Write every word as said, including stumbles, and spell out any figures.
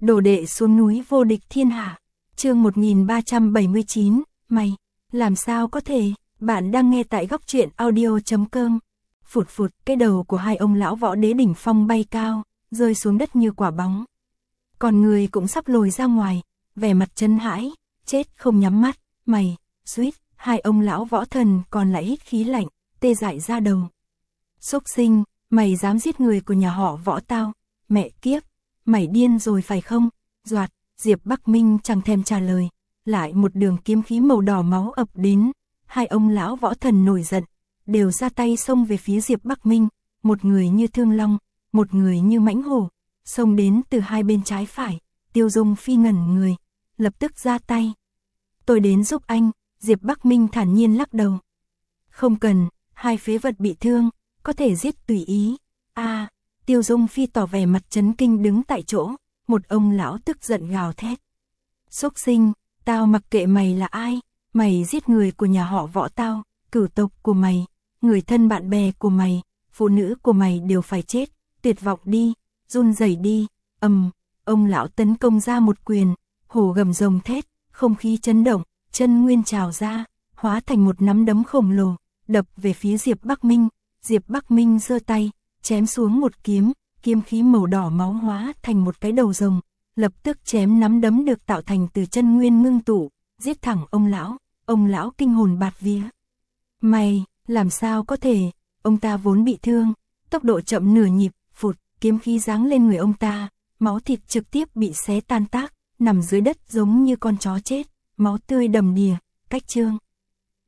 Đồ đệ xuống núi vô địch thiên hạ. Chương một nghìn ba trăm bảy mươi chín, mày, làm sao có thể? Bạn đang nghe tại góc truyện audio chấm com. Phụt phụt, cái đầu của hai ông lão võ đế đỉnh phong bay cao, rơi xuống đất như quả bóng. Còn người cũng sắp lồi ra ngoài, vẻ mặt chấn hãi, chết không nhắm mắt, mày, suýt, hai ông lão võ thần còn lại hít khí lạnh, tê dại ra đầu. Xúc sinh, mày dám giết người của nhà họ Võ tao, mẹ kiếp, mày điên rồi phải không? Doạt, Diệp Bắc Minh chẳng thèm trả lời, lại một đường kiếm khí màu đỏ máu ập đến, hai ông lão võ thần nổi giận, đều ra tay xông về phía Diệp Bắc Minh, một người như thương long, một người như mãnh hổ, xông đến từ hai bên trái phải. Tiêu Dung Phi ngẩn người, lập tức ra tay. Tôi đến giúp anh, Diệp Bắc Minh thản nhiên lắc đầu. Không cần, hai phế vật bị thương, có thể giết tùy ý. A, à, Tiêu Dung Phi tỏ vẻ mặt chấn kinh đứng tại chỗ, một ông lão tức giận gào thét. Xúc sinh, tao mặc kệ mày là ai, mày giết người của nhà họ Võ tao, cửu tộc của mày, người thân bạn bè của mày, phụ nữ của mày đều phải chết, tuyệt vọng đi, run rẩy đi. Ầm, um, ông lão tấn công ra một quyền, hổ gầm rồng thét, không khí chấn động, chân nguyên trào ra, hóa thành một nắm đấm khổng lồ, đập về phía Diệp Bắc Minh. Diệp Bắc Minh giơ tay, chém xuống một kiếm, kiếm khí màu đỏ máu hóa thành một cái đầu rồng, lập tức chém nắm đấm được tạo thành từ chân nguyên ngưng tụ, giết thẳng ông lão. Ông lão kinh hồn bạt vía. Mày, làm sao có thể? Ông ta vốn bị thương, tốc độ chậm nửa nhịp, phụt, kiếm khí giáng lên người ông ta, máu thịt trực tiếp bị xé tan tác, nằm dưới đất giống như con chó chết, máu tươi đầm đìa. Cách chương